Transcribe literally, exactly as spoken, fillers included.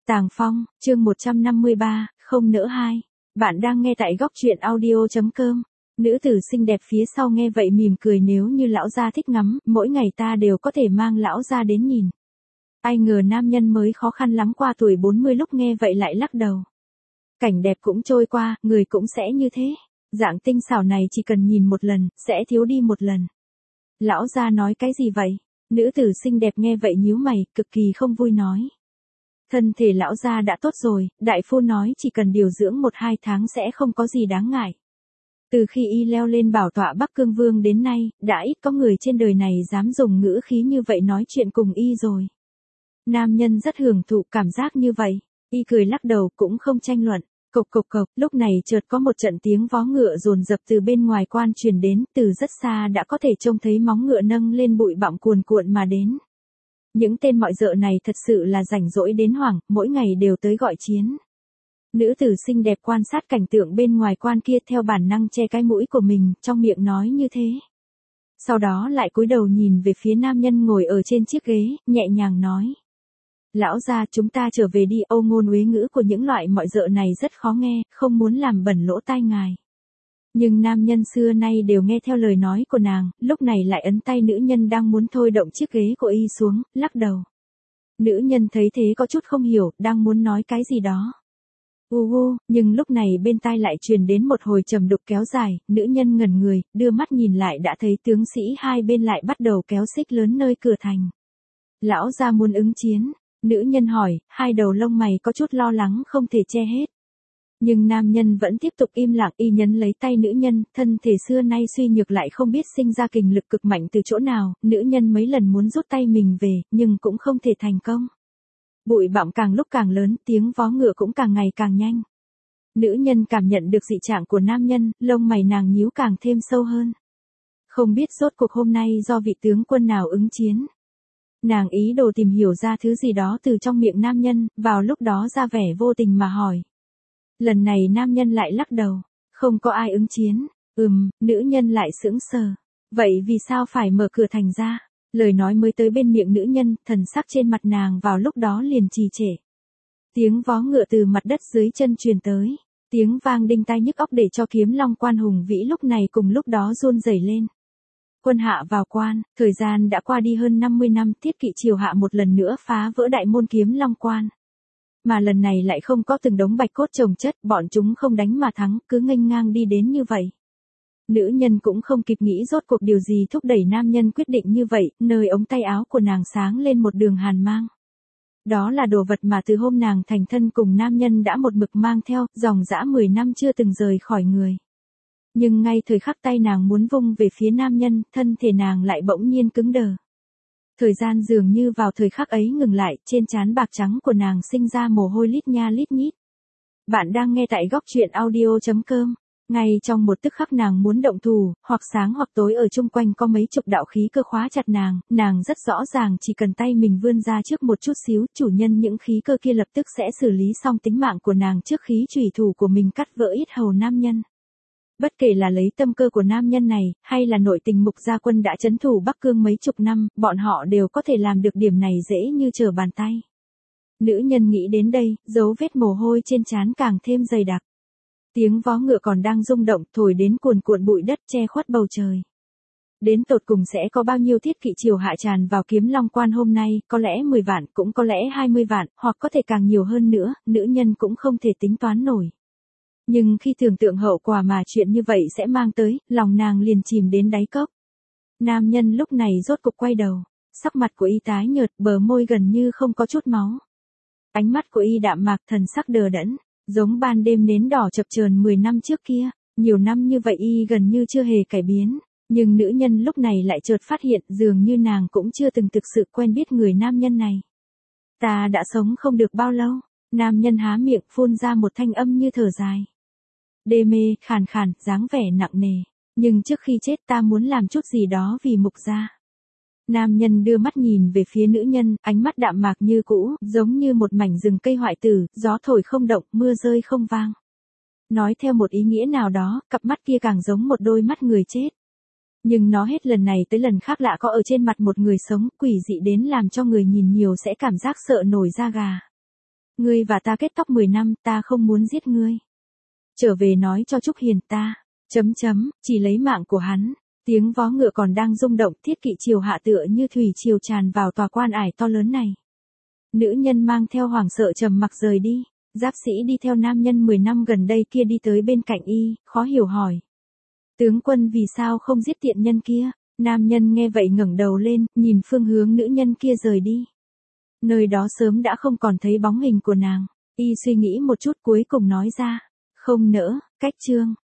Tàng Phong, chương một trăm năm mươi ba, không nỡ hai. Bạn đang nghe tại góc truyện audio chấm com. Nữ tử xinh đẹp phía sau nghe vậy mỉm cười, nếu như lão gia thích ngắm, mỗi ngày ta đều có thể mang lão gia đến nhìn. Ai ngờ nam nhân mới khó khăn lắm qua tuổi bốn mươi lúc nghe vậy lại lắc đầu. Cảnh đẹp cũng trôi qua, người cũng sẽ như thế. Dạng tinh xảo này chỉ cần nhìn một lần, sẽ thiếu đi một lần. Lão gia nói cái gì vậy? Nữ tử xinh đẹp nghe vậy nhíu mày, cực kỳ không vui nói. Thân thể lão gia đã tốt rồi, đại phu nói chỉ cần điều dưỡng một hai tháng sẽ không có gì đáng ngại. Từ khi y leo lên bảo tọa Bắc Cương Vương đến nay, đã ít có người trên đời này dám dùng ngữ khí như vậy nói chuyện cùng y rồi. Nam nhân rất hưởng thụ cảm giác như vậy, y cười lắc đầu cũng không tranh luận. Cộc cộc cộc, lúc này chợt có một trận tiếng vó ngựa dồn dập từ bên ngoài quan truyền đến, từ rất xa đã có thể trông thấy móng ngựa nâng lên bụi bặm cuồn cuộn mà đến. Những tên mọi dợ này thật sự là rảnh rỗi đến hoảng, mỗi ngày đều tới gọi chiến. Nữ tử xinh đẹp quan sát cảnh tượng bên ngoài quan kia theo bản năng che cái mũi của mình, trong miệng nói như thế. Sau đó lại cúi đầu nhìn về phía nam nhân ngồi ở trên chiếc ghế, nhẹ nhàng nói. Lão gia, chúng ta trở về đi, âu ngôn uế ngữ của những loại mọi dợ này rất khó nghe, không muốn làm bẩn lỗ tai ngài. Nhưng nam nhân xưa nay đều nghe theo lời nói của nàng, lúc này lại ấn tay nữ nhân đang muốn thôi động chiếc ghế của y xuống, lắc đầu. Nữ nhân thấy thế có chút không hiểu, đang muốn nói cái gì đó. U u, nhưng lúc này bên tai lại truyền đến một hồi trầm đục kéo dài, nữ nhân ngẩn người, đưa mắt nhìn lại đã thấy tướng sĩ hai bên lại bắt đầu kéo xích lớn nơi cửa thành. Lão gia muốn ứng chiến. Nữ nhân hỏi, hai đầu lông mày có chút lo lắng không thể che hết. Nhưng nam nhân vẫn tiếp tục im lặng, y nhấn lấy tay nữ nhân, thân thể xưa nay suy nhược lại không biết sinh ra kình lực cực mạnh từ chỗ nào, nữ nhân mấy lần muốn rút tay mình về, nhưng cũng không thể thành công. Bụi bặm càng lúc càng lớn, tiếng vó ngựa cũng càng ngày càng nhanh. Nữ nhân cảm nhận được dị trạng của nam nhân, lông mày nàng nhíu càng thêm sâu hơn. Không biết rốt cuộc hôm nay do vị tướng quân nào ứng chiến. Nàng ý đồ tìm hiểu ra thứ gì đó từ trong miệng nam nhân, vào lúc đó ra vẻ vô tình mà hỏi. Lần này nam nhân lại lắc đầu, không có ai ứng chiến, ừm, nữ nhân lại sững sờ. Vậy vì sao phải mở cửa thành ra? Lời nói mới tới bên miệng nữ nhân, thần sắc trên mặt nàng vào lúc đó liền trì trệ. Tiếng vó ngựa từ mặt đất dưới chân truyền tới, tiếng vang đinh tai nhức óc để cho Kiếm Long quan hùng vĩ lúc này cùng lúc đó run rẩy lên. Quân hạ vào quan, thời gian đã qua đi hơn năm mươi năm, Tiết Kỵ triều hạ một lần nữa phá vỡ đại môn Kiếm Long quan. Mà lần này lại không có từng đống bạch cốt chồng chất, bọn chúng không đánh mà thắng, cứ nghênh ngang đi đến như vậy. Nữ nhân cũng không kịp nghĩ rốt cuộc điều gì thúc đẩy nam nhân quyết định như vậy, nơi ống tay áo của nàng sáng lên một đường hàn mang. Đó là đồ vật mà từ hôm nàng thành thân cùng nam nhân đã một mực mang theo, dòng dã mười năm chưa từng rời khỏi người. Nhưng ngay thời khắc tay nàng muốn vung về phía nam nhân, thân thể nàng lại bỗng nhiên cứng đờ. Thời gian dường như vào thời khắc ấy ngừng lại, trên trán bạc trắng của nàng sinh ra mồ hôi lít nha lít nhít. Bạn đang nghe tại góc truyện audio chấm com. Ngay trong một tức khắc nàng muốn động thủ, hoặc sáng hoặc tối ở chung quanh có mấy chục đạo khí cơ khóa chặt nàng, nàng rất rõ ràng chỉ cần tay mình vươn ra trước một chút xíu, chủ nhân những khí cơ kia lập tức sẽ xử lý xong tính mạng của nàng trước khí chủy thủ của mình cắt vỡ yết hầu nam nhân. Bất kể là lấy tâm cơ của nam nhân này, hay là nội tình Mục Gia Quân đã trấn thủ Bắc Cương mấy chục năm, bọn họ đều có thể làm được điểm này dễ như trở bàn tay. Nữ nhân nghĩ đến đây, dấu vết mồ hôi trên trán càng thêm dày đặc. Tiếng vó ngựa còn đang rung động, thổi đến cuồn cuộn bụi đất che khuất bầu trời. Đến tột cùng sẽ có bao nhiêu Thiết Kỵ triều hạ tràn vào Kiếm Long quan hôm nay, có lẽ mười vạn, cũng có lẽ hai mươi vạn, hoặc có thể càng nhiều hơn nữa, nữ nhân cũng không thể tính toán nổi. Nhưng khi tưởng tượng hậu quả mà chuyện như vậy sẽ mang tới, lòng nàng liền chìm đến đáy cốc. Nam nhân lúc này rốt cục quay đầu, sắc mặt của y tái nhợt, bờ môi gần như không có chút máu. Ánh mắt của y đạm mạc, thần sắc đờ đẫn, giống ban đêm nến đỏ chập chờn mười năm trước kia, nhiều năm như vậy y gần như chưa hề cải biến, nhưng nữ nhân lúc này lại chợt phát hiện dường như nàng cũng chưa từng thực sự quen biết người nam nhân này. Ta đã sống không được bao lâu, nam nhân há miệng phun ra một thanh âm như thở dài. Đê mê, khàn khàn, dáng vẻ nặng nề. Nhưng trước khi chết ta muốn làm chút gì đó vì Mục gia. Nam nhân đưa mắt nhìn về phía nữ nhân, ánh mắt đạm mạc như cũ, giống như một mảnh rừng cây hoại tử, gió thổi không động, mưa rơi không vang. Nói theo một ý nghĩa nào đó, cặp mắt kia càng giống một đôi mắt người chết. Nhưng nó hết lần này tới lần khác lạ có ở trên mặt một người sống, quỷ dị đến làm cho người nhìn nhiều sẽ cảm giác sợ nổi da gà. Ngươi và ta kết tóc mười năm, ta không muốn giết ngươi. Trở về nói cho Trúc Hiền ta. Chấm chấm, chỉ lấy mạng của hắn. Tiếng vó ngựa còn đang rung động, thiết kỵ triều hạ tựa như thủy triều tràn vào tòa quan ải to lớn này. Nữ nhân mang theo hoảng sợ trầm mặc rời đi. Giáp sĩ đi theo nam nhân mười năm gần đây kia đi tới bên cạnh y, khó hiểu hỏi. Tướng quân vì sao không giết tiện nhân kia? Nam nhân nghe vậy ngẩng đầu lên, nhìn phương hướng nữ nhân kia rời đi. Nơi đó sớm đã không còn thấy bóng hình của nàng. Y suy nghĩ một chút cuối cùng nói ra. Không nỡ, cách chương.